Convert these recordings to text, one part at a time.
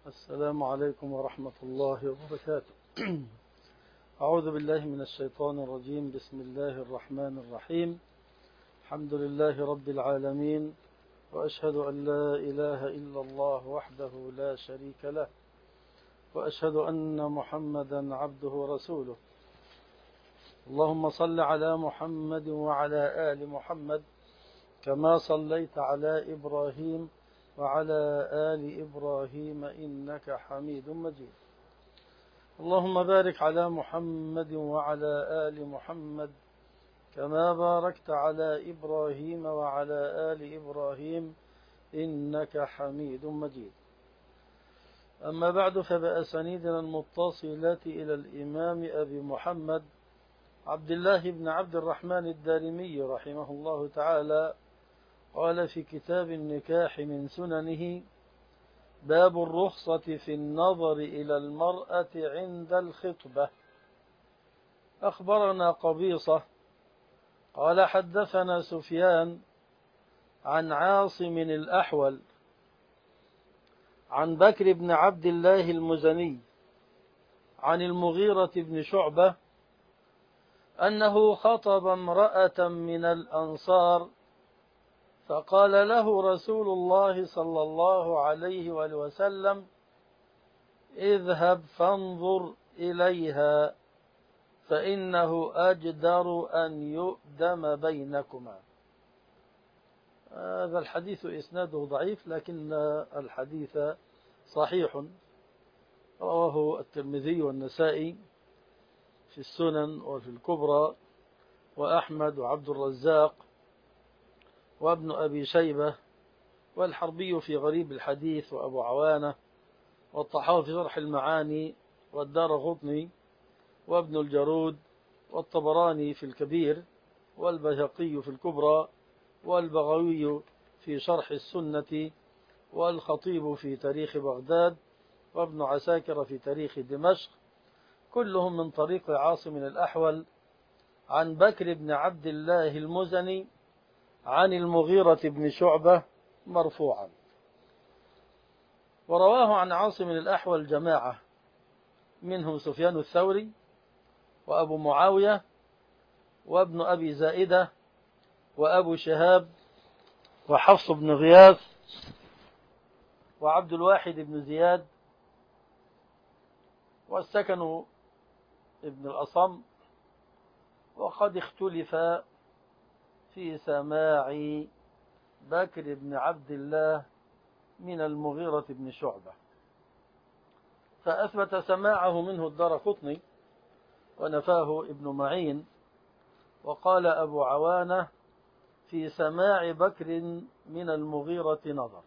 السلام عليكم ورحمة الله وبركاته. أعوذ بالله من الشيطان الرجيم. بسم الله الرحمن الرحيم. الحمد لله رب العالمين، وأشهد أن لا إله إلا الله وحده لا شريك له، وأشهد أن محمدا عبده ورسوله. اللهم صل على محمد وعلى آل محمد كما صليت على إبراهيم وعلى آل إبراهيم إنك حميد مجيد. اللهم بارك على محمد وعلى آل محمد كما باركت على إبراهيم وعلى آل إبراهيم إنك حميد مجيد. أما بعد، فبأسانيدنا المتصلة إلى الإمام أبي محمد عبد الله بن عبد الرحمن الدارمي رحمه الله تعالى قال في كتاب النكاح من سننه: باب الرخصة في النظر إلى المرأة عند الخطبة. أخبرنا قبيصة قال حدثنا سفيان عن عاصم الأحول عن بكر بن عبد الله المزني عن المغيرة بن شعبة أنه خطب امرأة من الأنصار، فقال له رسول الله صلى الله عليه وآله وسلم: اذهب فانظر إليها فإنه أجدر أن يؤدم بينكما. هذا الحديث إسناده ضعيف، لكن الحديث صحيح. رواه الترمذي والنسائي في السنن وفي الكبرى، وأحمد وعبد الرزاق وابن أبي شيبة والحربي في غريب الحديث، وأبو عوانة والطحاوي في شرح المعاني، والدارقطني وابن الجرود والطبراني في الكبير، والبيهقي في الكبرى، والبغوي في شرح السنة، والخطيب في تاريخ بغداد، وابن عساكر في تاريخ دمشق، كلهم من طريق عاصم الأحول عن بكر بن عبد الله المزني عن المغيرة بن شعبة مرفوعا. ورواه عن عاصم الأحول جماعة، منهم سفيان الثوري وأبو معاوية وابن أبي زائدة وأبو شهاب وحفص بن غياث وعبد الواحد بن زياد والسكن ابن الأصم. وقد اختلف في سماع بكر بن عبد الله من المغيرة بن شعبة، فأثبت سماعه منه الدارقطني ونفاه ابن معين. وقال أبو عوانة في سماع بكر من المغيرة نظر.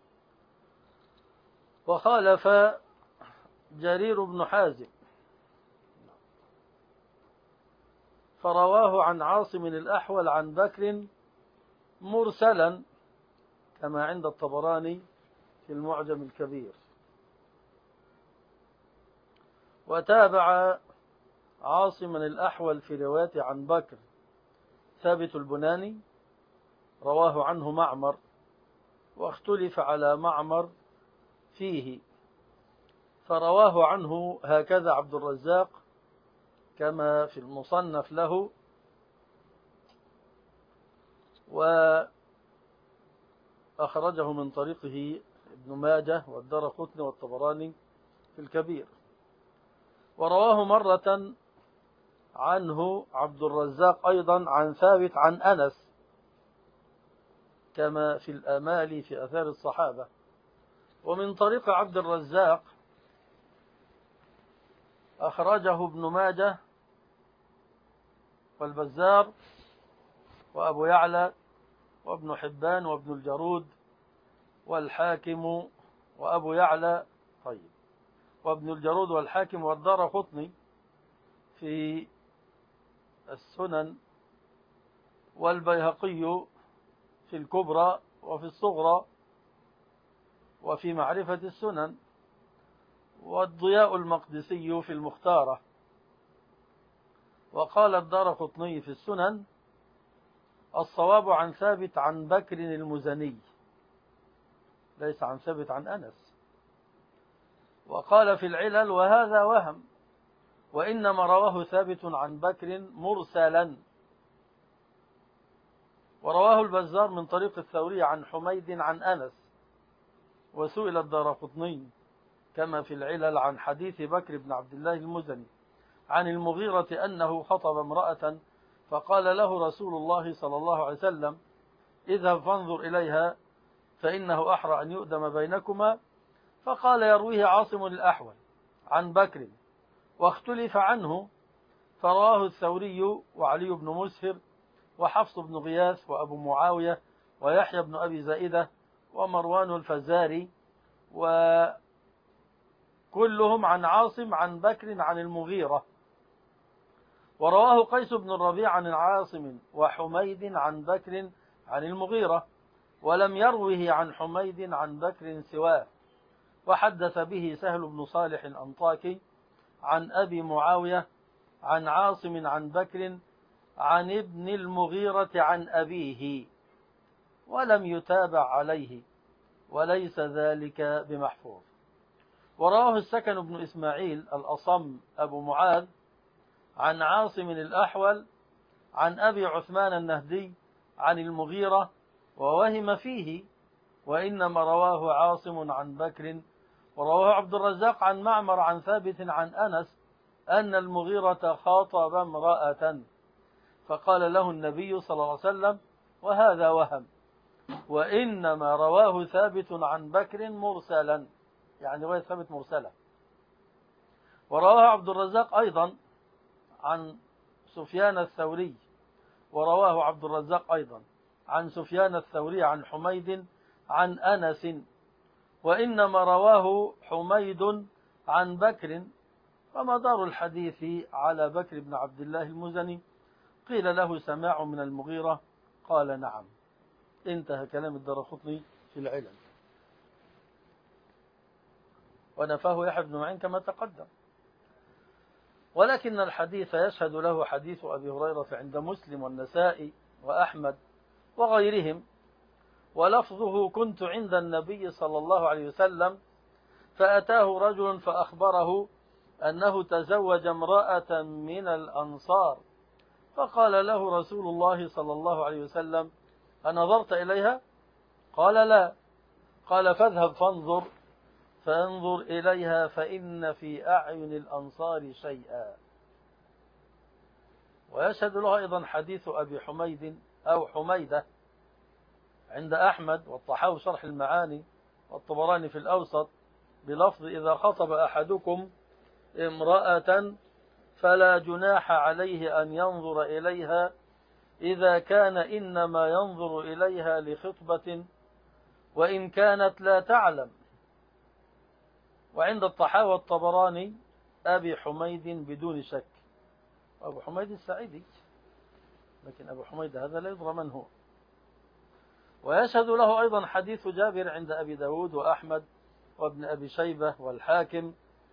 وخالف جرير بن حازم فرواه عن عاصم الأحول عن بكر مرسلا كما عند الطبراني في المعجم الكبير. وتابع عاصم الأحول في رواية عن بكر ثابت البناني، رواه عنه معمر، واختلف على معمر فيه، فرواه عنه هكذا عبد الرزاق كما في المصنف له، وأخرجه من طريقه ابن ماجه والدارقطني والطبراني في الكبير. ورواه مرة عنه عبد الرزاق أيضا عن ثابت عن أنس كما في الآمال في أثار الصحابة. ومن طريق عبد الرزاق أخرجه ابن ماجه والبزار وأبو يعلى وابن حبان وابن الجرود والحاكم وأبو يعلى وابن الجرود والحاكم والدارقطني في السنن، والبيهقي في الكبرى وفي الصغرى وفي معرفة السنن، والضياء المقدسي في المختارة. وقال الدارقطني في السنن: الصواب عن ثابت عن بكر المزني، ليس عن ثابت عن أنس. وقال في العلل وهذا وهم، وإنما رواه ثابت عن بكر مرسلا. ورواه البزار من طريق الثوري عن حميد عن أنس، وسئل الدارقطني كما في العلل عن حديث بكر بن عبد الله المزني عن المغيرة أنه خطب امرأة فقال له رسول الله صلى الله عليه وسلم: اذهب فانظر إليها فإنه أحرى أن يؤدم بينكما. فقال يرويه عاصم الأحول عن بكر واختلف عنه، فرواه الثوري وعلي بن مسهر وحفص بن غياث وأبو معاوية ويحيى بن أبي زائدة ومروان الفزاري، وكلهم عن عاصم عن بكر عن المغيرة. ورواه قيس بن الربيع عن عاصم وحميد عن بكر عن المغيرة، ولم يروه عن حميد عن بكر سواه. وحدث به سهل بن صالح الأنطاكي عن أبي معاوية عن عاصم عن بكر عن ابن المغيرة عن أبيه، ولم يتابع عليه، وليس ذلك بمحفوظ. ورواه السكن بن إسماعيل الأصم أبو معاذ عن عاصم الأحول عن أبي عثمان النهدي عن المغيرة، ووهم فيه، وإنما رواه عاصم عن بكر. ورواه عبد الرزاق عن معمر عن ثابت عن أنس أن المغيرة خاطب امرأة فقال له النبي صلى الله عليه وسلم: وهذا وهم، وإنما رواه ثابت عن بكر مرسلا، يعني رواية ثابت مرسلة. ورواه عبد الرزاق أيضا عن سفيان الثوري، ورواه عبد الرزاق أيضا عن سفيان الثوري عن حميد عن أنس، وإنما رواه حميد عن بكر. ومدار الحديث على بكر بن عبد الله المزني. قيل له سماع من المغيرة؟ قال نعم. انتهى كلام الدارقطني في العلل، ونفاه يحيى بن معين كما تقدم. ولكن الحديث يشهد له حديث أبي هريرة عند مسلم والنسائي وأحمد وغيرهم، ولفظه: كنت عند النبي صلى الله عليه وسلم فأتاه رجل فأخبره أنه تزوج امرأة من الأنصار، فقال له رسول الله صلى الله عليه وسلم: أنظرت إليها؟ قال لا. قال: فاذهب فانظر إليها فإن في أعين الأنصار شيئا. ويشهد له أيضا حديث أبي حميد أو حميدة عند أحمد والطحاوي شرح المعاني والطبراني في الأوسط بلفظ: إذا خطب أحدكم امرأة فلا جناح عليه أن ينظر إليها إذا كان إنما ينظر إليها لخطبة وإن كانت لا تعلم. وعند الطحاوي والطبراني أبي حميد بدون شك، أبو حميد السعيدي، لكن أبو حميد هذا لا يدرى من هو. ويشهد له أيضا حديث جابر عند أبي داود وأحمد وابن أبي شيبة والحاكم،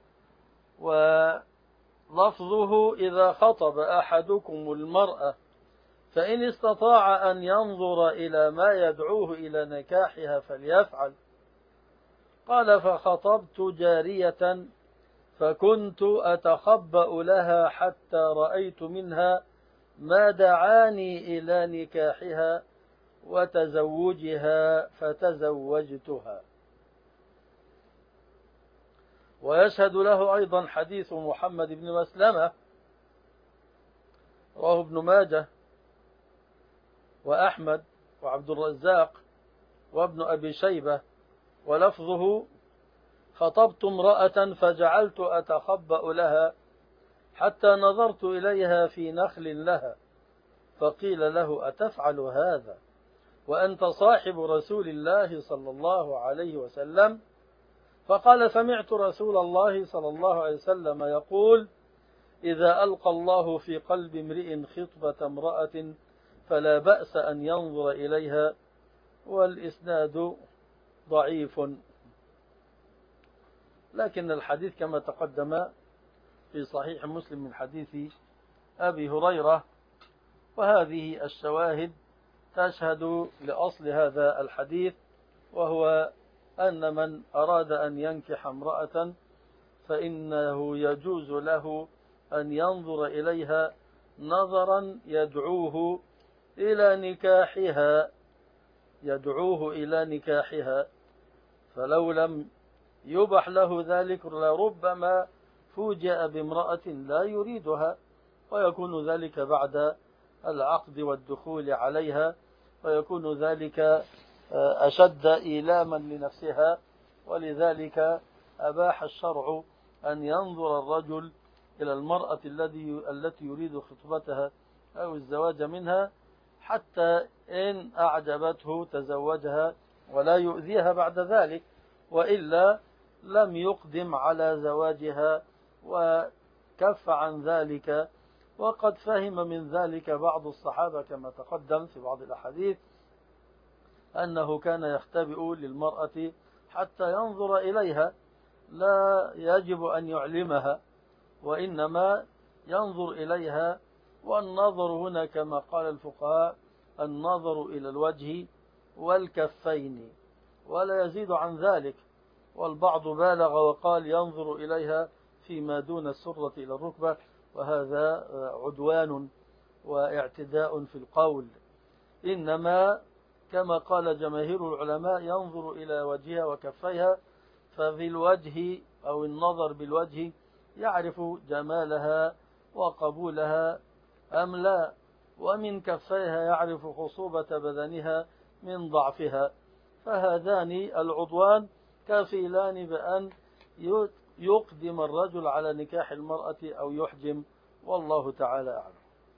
ولفظه: إذا خطب أحدكم المرأة فإن استطاع أن ينظر إلى ما يدعوه إلى نكاحها فليفعل. قال: فخطبت جارية فكنت أتخبأ لها حتى رأيت منها ما دعاني إلى نكاحها وتزوجها فتزوجتها. ويشهد له أيضا حديث محمد بن مسلمة رواه ابن ماجه وأحمد وعبد الرزاق وابن أبي شيبة، ولفظه: خطبت امرأة فجعلت أتخبأ لها حتى نظرت إليها في نخل لها، فقيل له: أتفعل هذا وأنت صاحب رسول الله صلى الله عليه وسلم؟ فقال: سمعت رسول الله صلى الله عليه وسلم يقول: إذا ألقى الله في قلب امرئ خطبة امرأة فلا بأس أن ينظر إليها. والإسناد ضعيف، لكن الحديث كما تقدم في صحيح مسلم من حديث أبي هريرة، وهذه الشواهد تشهد لأصل هذا الحديث، وهو أن من أراد أن ينكح امرأة فإنه يجوز له أن ينظر إليها نظرا يدعوه إلى نكاحها، فلو لم يبح له ذلك لربما فوجئ بامرأة لا يريدها، ويكون ذلك بعد العقد والدخول عليها، ويكون ذلك أشد إيلاما لنفسها. ولذلك أباح الشرع أن ينظر الرجل إلى المرأة التي يريد خطبتها أو الزواج منها، حتى إن أعجبته تزوجها ولا يؤذيها بعد ذلك، وإلا لم يقدم على زواجها وكف عن ذلك. وقد فهم من ذلك بعض الصحابة كما تقدم في بعض الأحاديث أنه كان يختبئ للمرأة حتى ينظر إليها، لا يجب أن يعلمها، وإنما ينظر إليها. والنظر هنا كما قال الفقهاء النظر إلى الوجه والكفين ولا يزيد عن ذلك، والبعض بالغ وقال ينظر إليها فيما دون السرة إلى الركبة، وهذا عدوان واعتداء في القول. إنما كما قال جماهير العلماء ينظر إلى وجهها وكفيها، ففي الوجه أو النظر بالوجه يعرف جمالها وقبولها أم لا، ومن كفيها يعرف خصوبة بدنها من ضعفها، فهذان العضوان كفيلان بأن يقدم الرجل على نكاح المرأة أو يحجم، والله تعالى أعلم.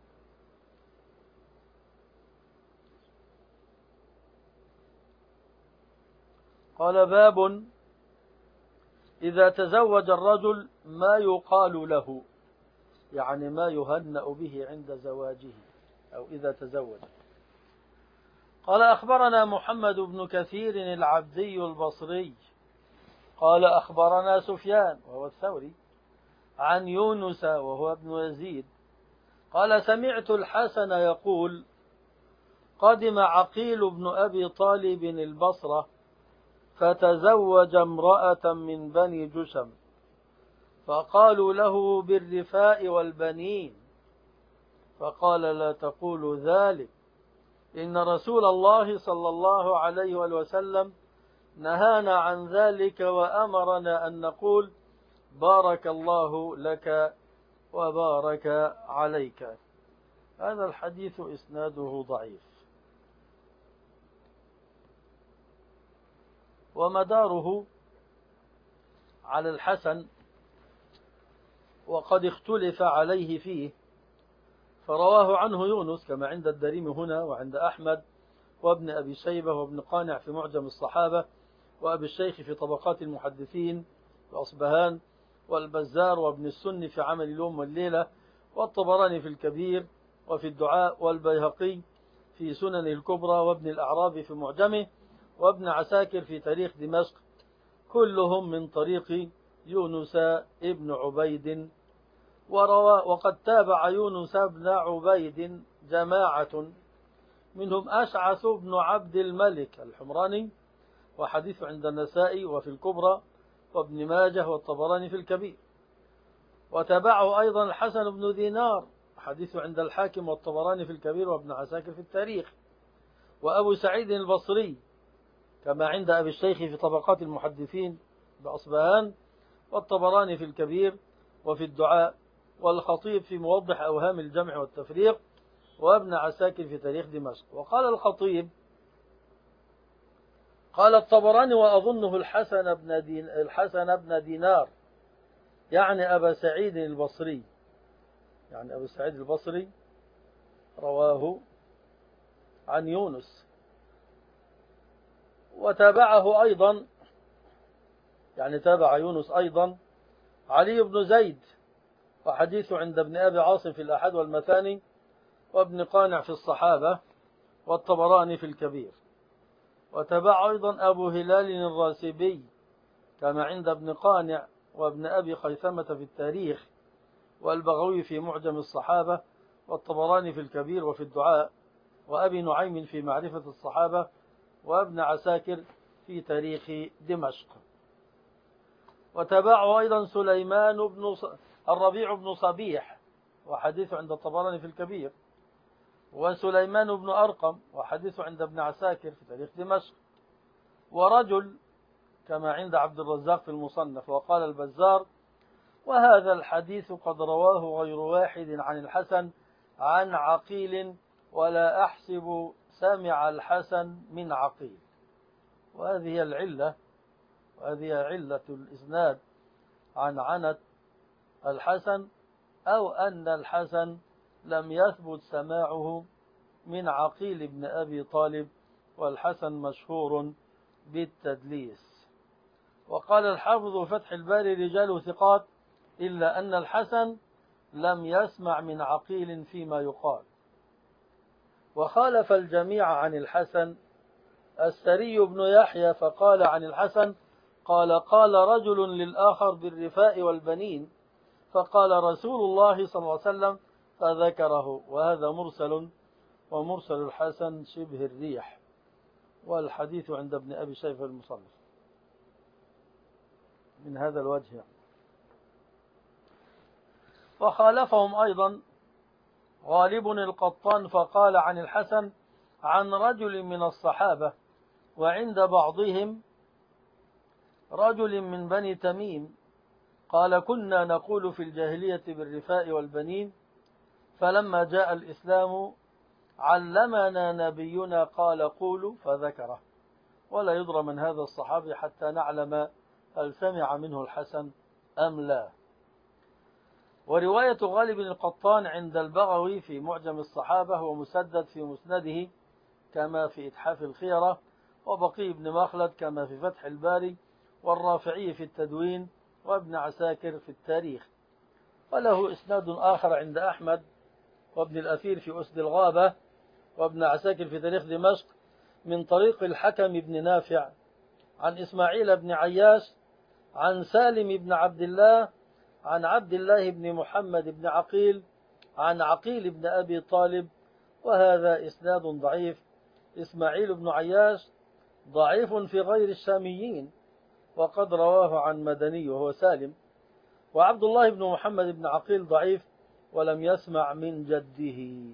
قال باب إذا تزوج الرجل ما يقال له، يعني ما يهنأ به عند زواجه أو إذا تزوج. قال أخبرنا محمد بن كثير العبدي البصري قال أخبرنا سفيان وهو الثوري عن يونس وهو ابن يزيد قال سمعت الحسن يقول قدم عقيل بن أبي طالب البصرة فتزوج امرأة من بني جشم، فقالوا له بالرفاء والبنين، فقال لا تقولوا ذلك، إن رسول الله صلى الله عليه وسلم نهانا عن ذلك وأمرنا أن نقول بارك الله لك وبارك عليك. هذا الحديث إسناده ضعيف، ومداره على الحسن، وقد اختلف عليه فيه، فرواه عنه يونس كما عند الدارمي هنا وعند أحمد وابن أبي شيبة وابن قانع في معجم الصحابة وأبي الشيخ في طبقات المحدثين وأصبهان والبزار وابن السن في عمل اليوم والليلة والطبراني في الكبير وفي الدعاء والبيهقي في سنن الكبرى وابن الأعرابي في معجمه وابن عساكر في تاريخ دمشق، كلهم من طريق يونس ابن عبيد. وقد تابع يونس بن عبيد جماعة منهم أشعث بن عبد الملك الحمراني، وحديث عند النسائي وفي الكبرى وابن ماجه والطبراني في الكبير. وتابعه أيضا الحسن بن دينار، حديث عند الحاكم والطبراني في الكبير وابن عساكر في التاريخ. وأبو سعيد البصري كما عند أبي الشيخ في طبقات المحدثين بأصبهان والطبراني في الكبير وفي الدعاء، والخطيب في موضح أوهام الجمع والتفريق، وابن عساكر في تاريخ دمشق. وقال الخطيب قال الطبراني وأظنه الحسن بن دينار، يعني أبا سعيد البصري، يعني أبو سعيد البصري رواه عن يونس. وتابعه أيضا، يعني تابع يونس أيضا علي بن زيد، وحديثه عند ابن أبي عاصم في الأحد والمثاني وابن قانع في الصحابة والطبراني في الكبير. وتابع أيضا أبو هلال الراسبي كما عند ابن قانع وابن أبي خيثمة في التاريخ والبغوي في معجم الصحابة والطبراني في الكبير وفي الدعاء وأبي نعيم في معرفة الصحابة وابن عساكر في تاريخ دمشق. وتابعه أيضا سليمان الربيع بن صبيح، وحديثه عند الطبراني في الكبير، وسليمان بن أرقم، وحديثه عند ابن عساكر في تاريخ دمشق، ورجل كما عند عبد الرزاق في المصنف. وقال البزار: وهذا الحديث قد رواه غير واحد عن الحسن عن عقيل، ولا أحسب سمع الحسن من عقيل. وهذه العلة، وهذه علة الإسناد عن عنت الحسن، أو أن الحسن لم يثبت سماعه من عقيل بن أبي طالب، والحسن مشهور بالتدليس. وقال الحافظ فتح الباري: رجال ثقات، إلا أن الحسن لم يسمع من عقيل فيما يقال. وخالف الجميع عن الحسن السري بن يحيى، فقال عن الحسن: قال رجل للآخر بالرفاء والبنين، فقال رسول الله صلى الله عليه وسلم، فذكره. وهذا مرسل، ومرسل الحسن شبه الريح. والحديث عند ابن أبي شيبة المصنف من هذا الوجه. وخالفهم أيضا غالب القطان، فقال عن الحسن عن رجل من الصحابة، وعند بعضهم رجل من بني تميم، قال: كنا نقول في الجاهلية بالرفاء والبنين، فلما جاء الإسلام علمنا نبينا قال قولوا، فذكره. ولا يدرى من هذا الصحابي حتى نعلم هل سمع منه الحسن أم لا. ورواية غالب القطان عند البغوي في معجم الصحابة، ومسدد في مسنده كما في إتحاف الخيرة، وبقي بن مخلد كما في فتح الباري، والرافعي في التدوين، وابن عساكر في التاريخ. وله إسناد آخر عند أحمد وابن الأثير في أسد الغابة، وابن عساكر في تاريخ دمشق، من طريق الحكم بن نافع عن إسماعيل بن عياش عن سالم بن عبد الله عن عبد الله بن محمد بن عقيل عن عقيل بن أبي طالب. وهذا إسناد ضعيف. إسماعيل بن عياش ضعيف في غير الشاميين، وقد رواه عن مدني وهو سالم. وعبد الله بن محمد بن عقيل ضعيف، ولم يسمع من جده.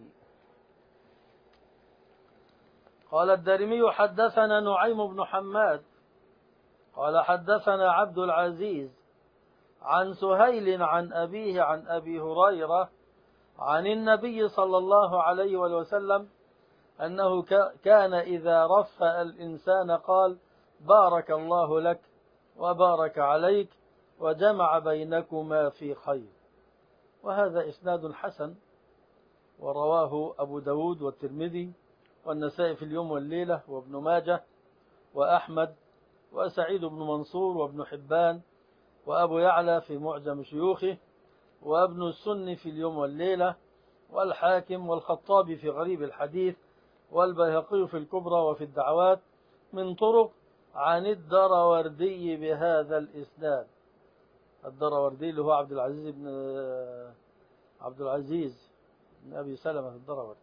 قال الدارمي: حدثنا نعيم بن حماد قال حدثنا عبد العزيز عن سهيل عن أبيه عن أبي هريرة عن النبي صلى الله عليه وسلم أنه كان إذا رفأ الإنسان قال: بارك الله لك وبارك عليك وجمع بينكما في خير. وهذا إسناد حسن، ورواه أبو داود والترمذي والنسائي في اليوم والليلة، وابن ماجه، وأحمد، وسعيد بن منصور، وابن حبان، وأبو يعلى في معجم شيوخه، وابن السن في اليوم والليلة، والحاكم، والخطابي في غريب الحديث، والبيهقي في الكبرى وفي الدعوات، من طرق عن الدروردي بهذا الإسناد. الدروردي اللي هو عبد العزيز بن أبي سلمة الدروردي،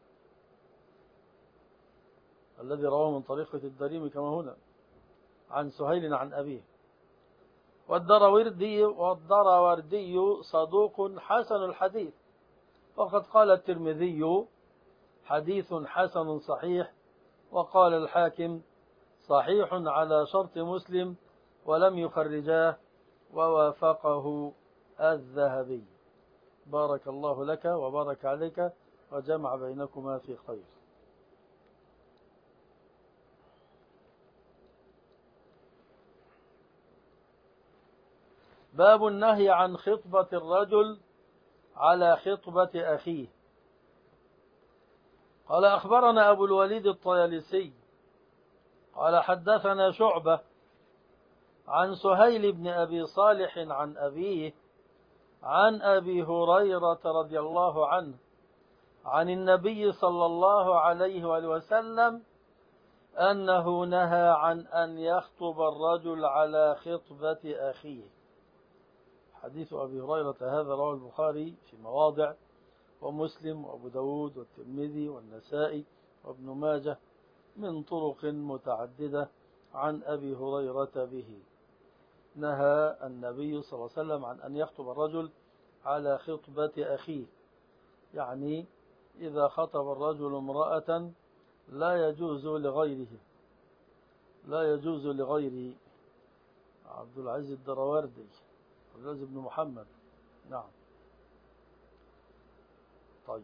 الذي رواه من طريقة الدريمي كما هنا عن سهيل عن أبيه. والدروردي صدوق حسن الحديث، وقد قال الترمذي: حديث حسن صحيح. وقال الحاكم: صحيح على شرط مسلم، ولم يخرجاه، ووافقه الذهبي. بارك الله لك وبارك عليك وجمع بينكما في خير. باب النهي عن خطبة الرجل على خطبة أخيه. قال: أخبرنا أبو الوليد الطيالسي قال حدثنا شعبة عن سهيل بن أبي صالح عن أبيه عن أبي هريرة رضي الله عنه عن النبي صلى الله عليه وسلم أنه نهى عن أن يخطب الرجل على خطبة أخيه. حديث أبي هريرة هذا رواه البخاري في مواضع، ومسلم، وأبو داود، والترمذي، والنسائي، وابن ماجه، من طرق متعددة عن أبي هريرة به. نهى النبي صلى الله عليه وسلم عن أن يخطب الرجل على خطبة أخيه، يعني إذا خطب الرجل امرأة لا يجوز لغيره، لا يجوز لغيره. عبد العزيز الدراوردي، عبد العزيز بن محمد. نعم. طيب،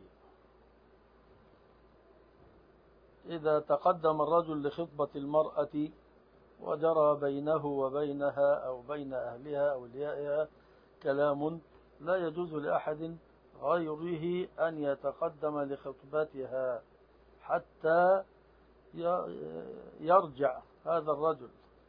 إذا تقدم الرجل لخطبة المرأة وجرى بينه وبينها أو بين أهلها أو أوليائها كلام، لا يجوز لأحد غيره أن يتقدم لخطبتها حتى يرجع هذا الرجل.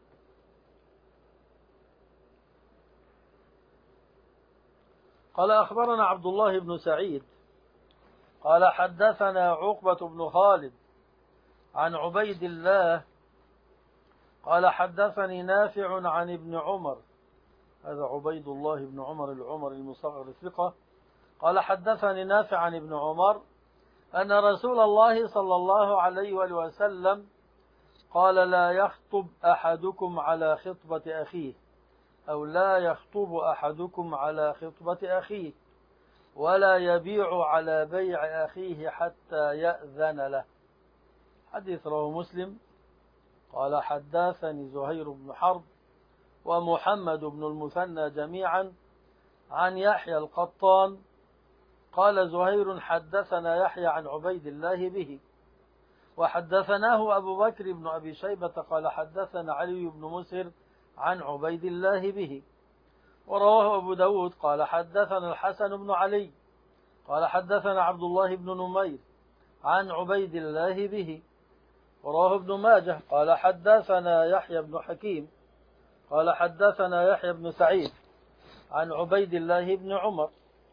قال أخبرنا عبد الله بن سعيد قال حدثنا عقبة بن خالد عن عبيد الله قال حدثني نافع عن ابن عمر، هذا عبيد الله بن عمر العمري المصغر الثقة، قال حدثني نافع عن ابن عمر أن رسول الله صلى الله عليه وآله وسلم قال لا يخطب أحدكم على خطبة أخيه، أو لا يخطب أحدكم على خطبة أخيه، ولا يبيع على بيع أخيه حتى يأذن له. حديث رواه مسلم. قال حدثني زهير بن حرب ومحمد بن المثنى جميعا عن يحيى القطان قال زهير حدثنا يحيى عن عبيد الله به، وحدثناه أبو بكر بن أبي شيبة قال حدثنا علي بن مسهر عن عبيد الله به، ورواه أبو داود قال حدثنا الحسن بن علي قال حدثنا عبد الله بن نمير عن عبيد الله به، ورواه ابن ماجه قال حدثنا يحيى بن حكيم قال حدثنا يحيى بن سعيد عن عبيد الله بن عمر،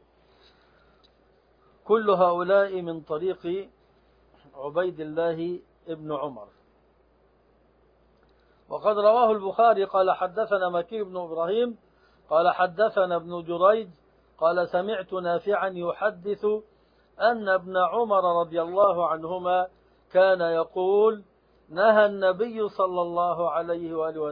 كل هؤلاء من طريق عبيد الله بن عمر. وقد رواه البخاري قال حدثنا مكي بن إبراهيم قال حدثنا ابن جريج قال سمعت نافعا يحدث أن ابن عمر رضي الله عنهما كان يقول نهى النبي صلى الله عليه وآله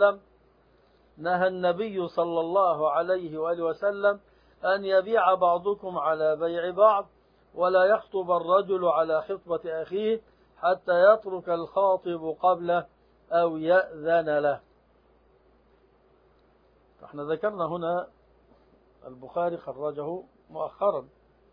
وسلم أن يبيع بعضكم على بيع بعض، ولا يخطب الرجل على خطبة أخيه حتى يترك الخاطب قبله أو يأذن له. احنا ذكرنا هنا البخاري خرجه مؤخرا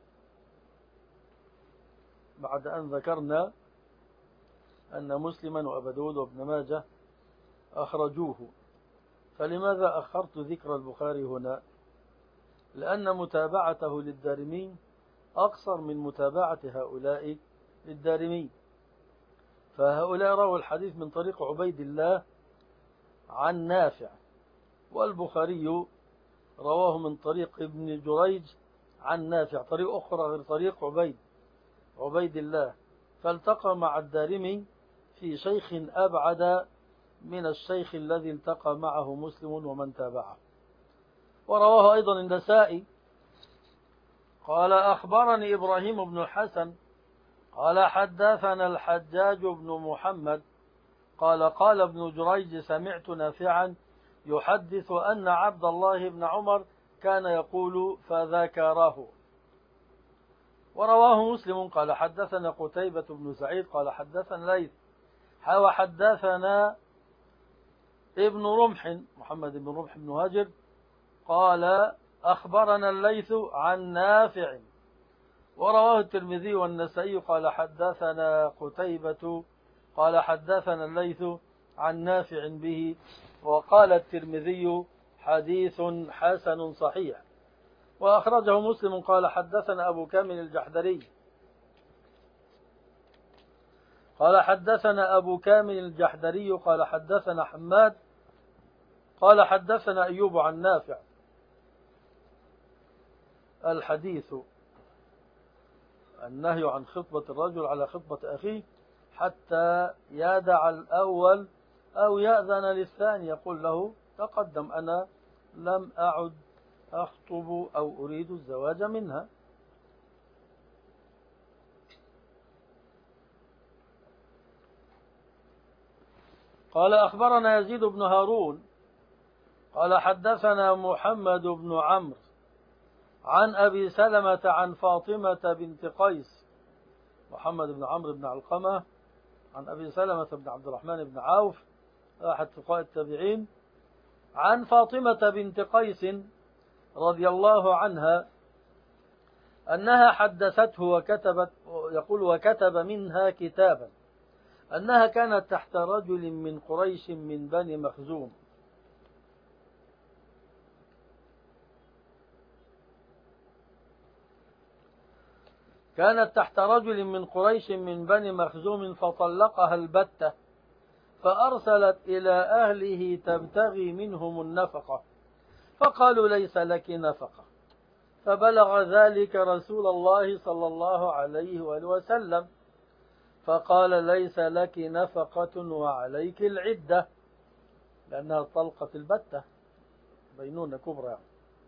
بعد أن ذكرنا أن مسلما وأبا داود وابن ماجه أخرجوه. فلماذا أخرت ذكر البخاري هنا؟ لأن متابعته للدارمي أقصر من متابعة هؤلاء للدارمي، فهؤلاء رووا الحديث من طريق عبيد الله عن نافع، والبخاري رواه من طريق ابن جريج عن نافع، طريق أخرى غير طريق عبيد الله، فالتقى مع الدارمي في شيخ أبعد من الشيخ الذي التقى معه مسلم ومن تابعه. ورواه أيضا النسائي قال أخبرني إبراهيم بن الحسن قال حدثنا الحجاج بن محمد قال قال ابن جريج سمعت نافعا يحدث أن عبد الله بن عمر كان يقول فذكره. ورواه مسلم قال حدثنا قتيبة بن سعيد قال حدثنا ليث وحدثنا ابن رمح محمد بن رمح بن هاجر قال أخبرنا الليث عن نافع. ورواه الترمذي والنسائي قال حدثنا قتيبة قال حدثنا الليث عن نافع به، وقال الترمذي حديث حسن صحيح. وأخرجه مسلم قال حدثنا أبو كامل الجحدري قال حدثنا أبو كامل الجحدري قال حدثنا حماد قال حدثنا أيوب عن نافع. الحديث النهي عن خطبة الرجل على خطبة أخيه حتى يدع الأول أو يأذن للثاني، يقول له تقدم أنا لم أعد أخطب أو أريد الزواج منها. قال أخبرنا يزيد بن هارون قال حدثنا محمد بن عمرو عن أبي سلمة عن فاطمة بنت قيس. محمد بن عمرو بن علقمة عن أبي سلمة بن عبد الرحمن بن عوف أحد فقهاء التابعين، عن فاطمة بنت قيس رضي الله عنها أنها حدثته وكتبت، يقول وكتب منها كتابا، أنها كانت تحت رجل من قريش من بني مخزوم، كانت تحت رجل من قريش من بني مخزوم فطلقها البتة، فأرسلت إلى أهله تبتغي منهم النفقة، فقالوا ليس لك نفقة، فبلغ ذلك رسول الله صلى الله عليه وآله وسلم، فقال ليس لك نفقة وعليك العدة، لأنها طلقة البتة بينونة كبرى يعني.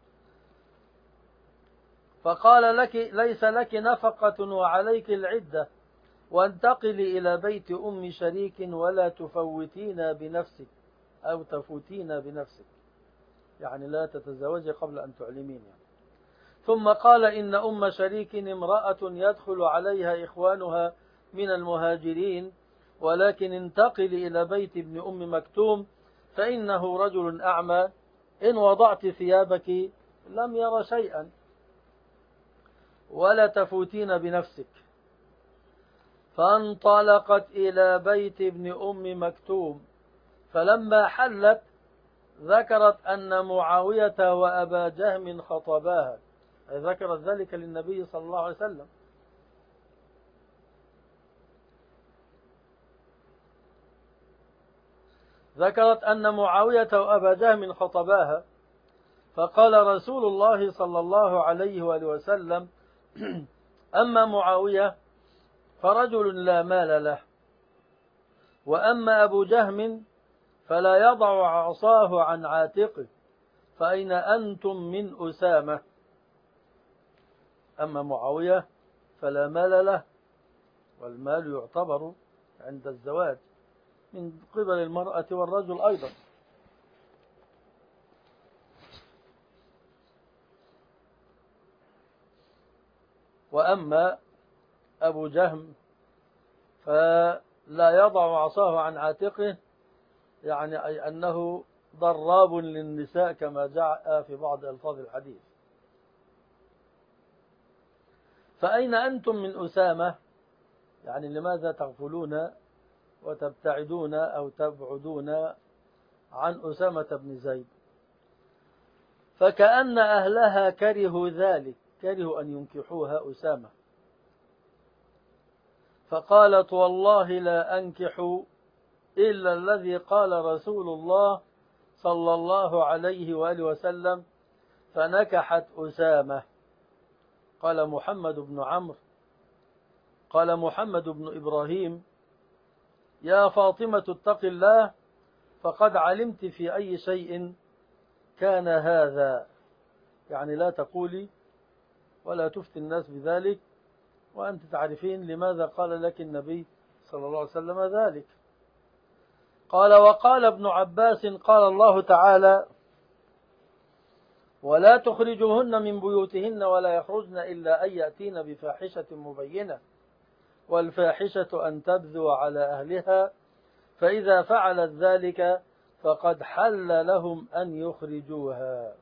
فقال لك ليس لك نفقة وعليك العدة، وانتقلي إلى بيت أم شريك ولا تفوتين بنفسك أو تفوتين بنفسك، يعني لا تتزوجي قبل أن تعلمين يعني. ثم قال إن أم شريك امرأة يدخل عليها إخوانها من المهاجرين، ولكن انتقلي إلى بيت ابن أم مكتوم فإنه رجل أعمى، إن وضعت ثيابك لم ير شيئا، ولا تفوتين بنفسك. فانطلقت إلى بيت ابن أم مكتوم، فلما حلت ذكرت أن معاوية وأبا جهم خطباها، ذكرت ذلك للنبي صلى الله عليه وسلم. ذكرت أن معاوية وأبا جهم خطباها، فقال رسول الله صلى الله عليه وآله وسلم أما معاوية فرجل لا مال له، وأما أبو جهم فلا يضع عصاه عن عاتقه، فأين أنتم من أسامة؟ أما معاوية فلا مال له، والمال يعتبر عند الزواج من قبل المرأة والرجل أيضا. وأما أبو جهم فلا يضع عصاه عن عاتقه، يعني أي أنه ضراب للنساء كما جاء في بعض ألفاظ الحديث. فأين أنتم من أسامة؟ يعني لماذا تغفلون وتبتعدون أو تبعدون عن أسامة بن زيد؟ فكأن أهلها كرهوا ذلك، كرهوا أن ينكحوها أسامة، فقالت والله لا أنكح إلا الذي قال رسول الله صلى الله عليه وآله وسلم، فنكحت أسامة. قال محمد بن عمرو قال محمد بن إبراهيم يا فاطمة اتق الله، فقد علمت في أي شيء كان هذا، يعني لا تقولي ولا تفتي الناس بذلك وأنت تعرفين لماذا قال لك النبي صلى الله عليه وسلم ذلك. قال وقال ابن عباس قال الله تعالى ولا تخرجوهن من بيوتهن ولا يخرجن إلا أن يأتين بفاحشة مبينة، والفاحشة أن تبذو على أهلها، فإذا فعلت ذلك فقد حل لهم أن يخرجوها.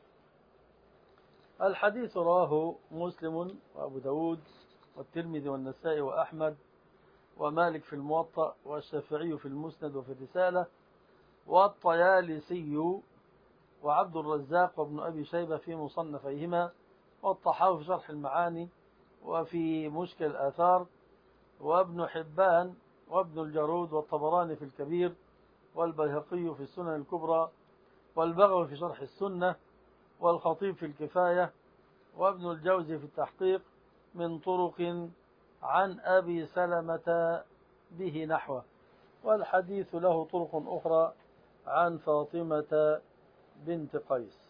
الحديث رواه مسلم وأبو داود والترمذي والنسائي وأحمد ومالك في الموطأ والشافعي في المسند وفي الرسالة والطيالسي وعبد الرزاق وابن أبي شيبة في مصنفيهما، والطحاوي في شرح المعاني وفي مشكل الآثار، وابن حبان وابن الجارود والطبراني في الكبير، والبيهقي في السنن الكبرى، والبغوي في شرح السنة، والخطيب في الكفاية، وابن الجوزي في التحقيق من طرق عن أبي سلمة به نحوه، والحديث له طرق أخرى عن فاطمة بنت قيس.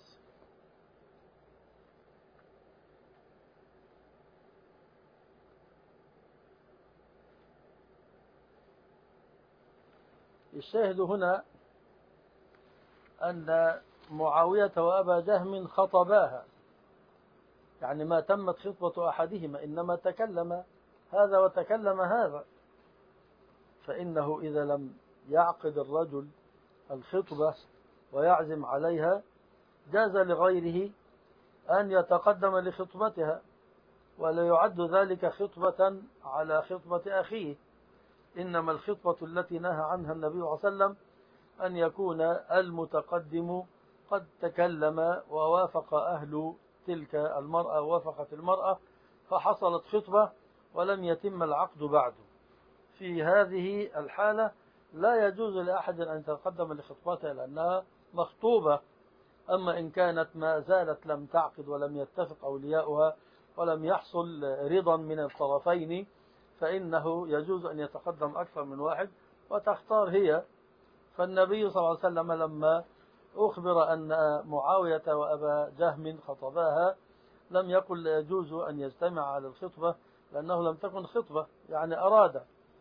الشاهد هنا أن معاوية وأبا جهم خطباها، يعني ما تمت خطبة أحدهما، إنما تكلم هذا وتكلم هذا. فإنه إذا لم يعقد الرجل الخطبة ويعزم عليها جاز لغيره أن يتقدم لخطبتها، ولا يعد ذلك خطبة على خطبة أخيه. إنما الخطبة التي نهى عنها النبي صلى الله عليه وسلم أن يكون المتقدم قد تكلم ووافق أهل تلك المرأة، وافقت المرأة فحصلت خطبة ولم يتم العقد بعد. في هذه الحالة لا يجوز لأحد أن يتقدم لخطبتها لأنها مخطوبة. أما إن كانت ما زالت لم تعقد ولم يتفق أولياؤها ولم يحصل رضا من الطرفين فإنه يجوز أن يتقدم أكثر من واحد وتختار هي. فالنبي صلى الله عليه وسلم لما أخبر أن معاوية وأبا جهم خطباها لم يقل يجوز أن يجتمع على الخطبة، لأنه لم تكن خطبة، يعني أراد.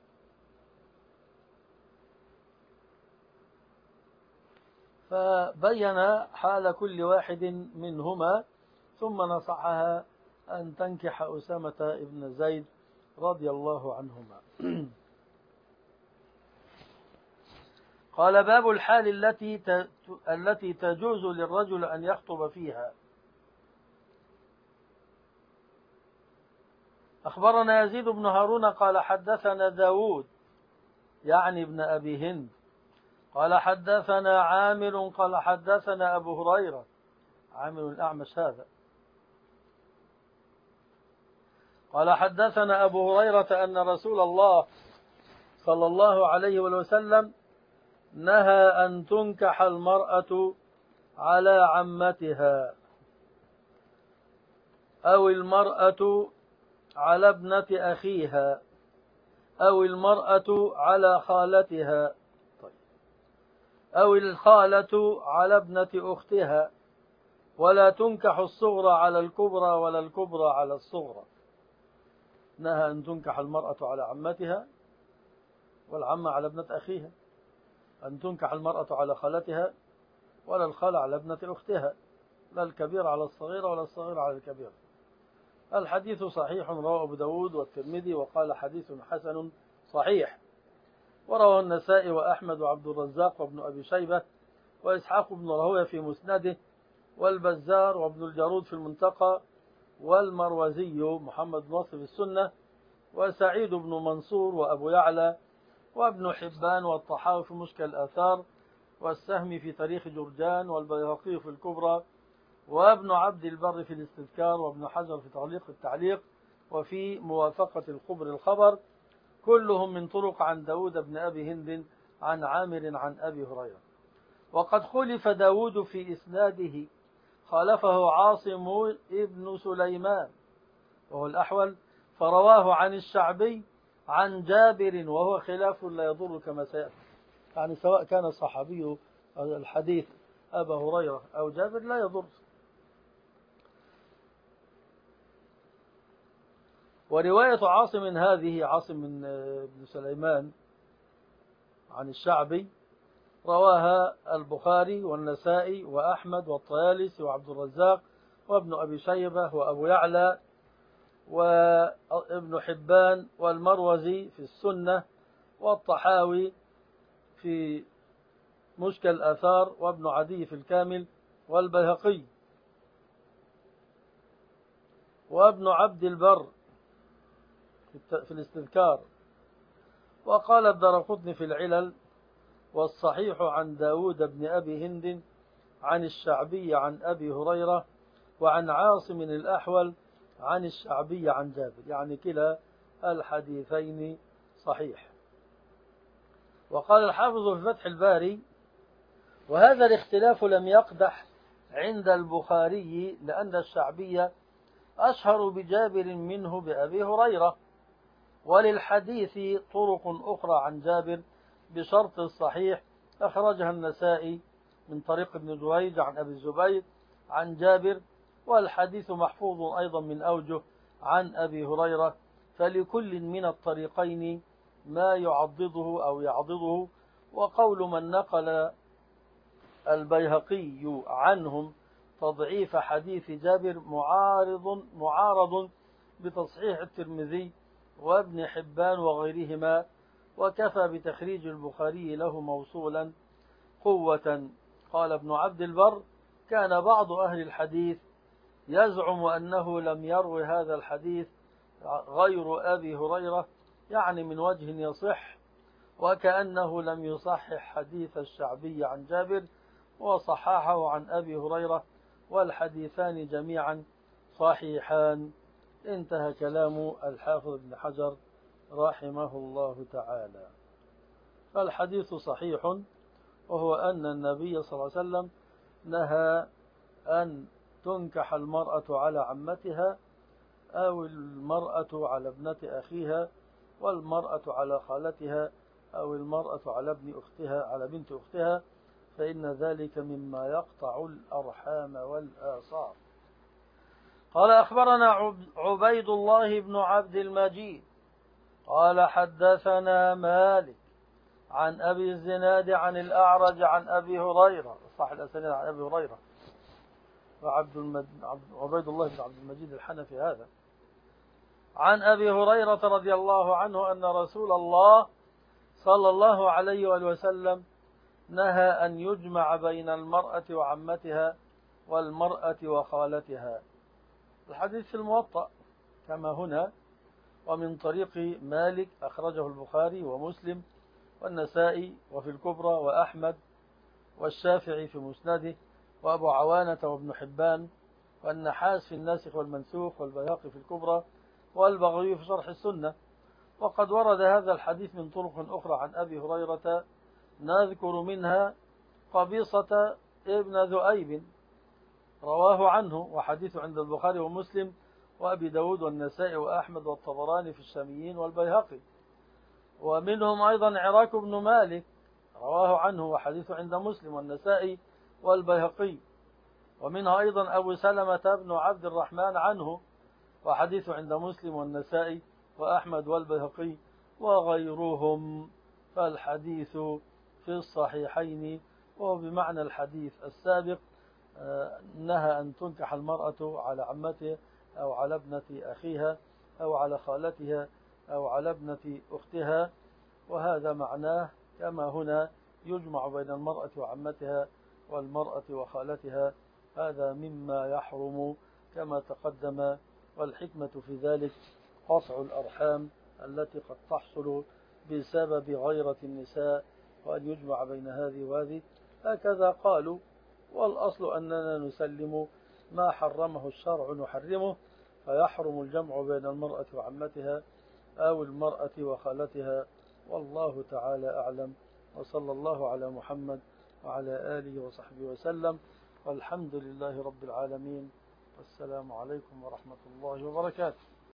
فبين حال كل واحد منهما، ثم نصحها أن تنكح أسامة بن زيد رضي الله عنهما. قال: باب الحال التي تجوز للرجل أن يخطب فيها. أخبرنا يزيد بن هارون قال حدثنا داود يعني ابن أبي هند قال حدثنا عامر قال حدثنا أبو هريرة، عامر الأعمش هذا، قال حدثنا أبو هريرة أن رسول الله صلى الله عليه وسلم نهى أن تنكح المرأة على عمتها أو المرأة على ابنة أخيها أو المرأة على خالتها أو الخالة على ابنة أختها، ولا تنكح الصغرى على الكبرى ولا الكبرى على الصغرى. نهى أن تنكح المرأة على عمتها والعمة على ابنة أخيها، أن تنكح المرأة على خالتها ولا الخالة على ابنة أختها، لا الكبير على الصغيرة ولا الصغير على الكبير. الحديث صحيح، رواه أبو داود والترمذي وقال حديث حسن صحيح، ورواه النسائي وأحمد وعبد الرزاق وابن أبي شيبة وإسحاق بن راهويه في مسنده والبزار وابن الجارود في المنتقى والمروزي محمد ناصر في السنة وسعيد بن منصور وأبو يعلى وابن حبان والطحاوي في مشكل الآثار والسهمي في تاريخ جرجان والبيهقي في الكبرى وابن عبد البر في الاستذكار وابن حجر في تعليق التعليق وفي موافقة الخبر الخبر، كلهم من طرق عن داود بن أبي هند عن عامر عن أبي هريرة. وقد خلف داود في إسناده، خالفه عاصم ابن سليمان وهو الأحول، فرواه عن الشعبي عن جابر وهو خلاف لا يضر كما سيأتي، يعني سواء كان صحابي الحديث أبا هريرة أو جابر لا يضر. ورواية عاصم هذه، عاصم بن سليمان عن الشعبي، رواها البخاري والنسائي وأحمد والطيالسي وعبد الرزاق وابن أبي شيبة وأبو يعلى وابن حبان والمروزي في السنة والطحاوي في مشكل الآثار وابن عدي في الكامل والبيهقي وابن عبد البر في الاستذكار. وقال الدارقطني في العلل: والصحيح عن داود بن أبي هند عن الشعبي عن أبي هريرة وعن عاصم الأحول عن الشعبي عن جابر، يعني كلا الحديثين صحيح. وقال الحافظ في فتح الباري: وهذا الاختلاف لم يقدح عند البخاري لأن الشعبي أشهر بجابر منه بأبي هريرة، وللحديث طرق أخرى عن جابر بشرط الصحيح أخرجها النسائي من طريق ابن جريج عن أبي الزبير عن جابر، والحديث محفوظ أيضا من أوجه عن أبي هريرة، فلكل من الطريقين ما يعضده أو يعضده. وقول من نقل البيهقي عنهم تضعيف حديث جابر معارض بتصحيح الترمذي وابن حبان وغيرهما، وكفى بتخريج البخاري له موصولا قوة. قال ابن عبد البر: كان بعض أهل الحديث يزعم أنه لم يروي هذا الحديث غير أبي هريرة، يعني من وجه يصح، وكأنه لم يصحح حديث الشعبي عن جابر وصححه عن أبي هريرة، والحديثان جميعا صحيحان. انتهى كلام الحافظ ابن حجر رحمه الله تعالى. فالحديث صحيح، وهو أن النبي صلى الله عليه وسلم نهى أن تنكح المرأة على عمتها، أو المرأة على ابنة أخيها، والمرأة على خالتها، أو المرأة على ابن أختها على بنت أختها، فإن ذلك مما يقطع الأرحام والآصار. قال: أخبرنا عبيد الله بن عبد المجيد قال: حدثنا مالك عن أبي الزناد عن الأعرج عن أبي هريرة، صح الأسانيد عن أبي هريرة، عبيد الله بن عبد المجيد الحنفي هذا، عن أبي هريرة رضي الله عنه أن رسول الله صلى الله عليه وآله وسلم نهى أن يجمع بين المرأة وعمتها والمرأة وخالتها. الحديث في الموطأ كما هنا، ومن طريق مالك أخرجه البخاري ومسلم والنسائي وفي الكبرى وأحمد والشافعي في مسنده وأبو عوانة وابن حبان والنحاس في الناسخ والمنسوخ والبيهقي في الكبرى والبغوي في شرح السنة. وقد ورد هذا الحديث من طرق أخرى عن أبي هريرة، نذكر منها قبيصة ابن ذؤيب رواه عنه، وحديث عند البخاري ومسلم وأبي داود والنسائي وأحمد والطبراني في الشاميين والبيهقي. ومنهم أيضا عراك بن مالك رواه عنه، وحديث عند مسلم والنسائي والبيهقي. ومنها أيضا أبو سلمة بن عبد الرحمن عنه، وحديث عند مسلم والنسائي وأحمد والبيهقي وغيرهم. فالحديث في الصحيحين، وهو بمعنى الحديث السابق، نهى أن تنكح المرأة على عمتها أو على ابنة أخيها أو على خالتها أو على ابنة أختها، وهذا معناه كما هنا يجمع بين المرأة وعمتها والمرأة وخالتها، هذا مما يحرم كما تقدم. والحكمة في ذلك قطع الأرحام التي قد تحصل بسبب غيرة النساء، وأن يجمع بين هذه وهذه، هكذا قالوا. والأصل أننا نسلم ما حرمه الشرع نحرمه، فيحرم الجمع بين المرأة وعمتها أو المرأة وخالتها، والله تعالى أعلم. وصلى الله على محمد وعلى آله وصحبه وسلم، والحمد لله رب العالمين، والسلام عليكم ورحمة الله وبركاته.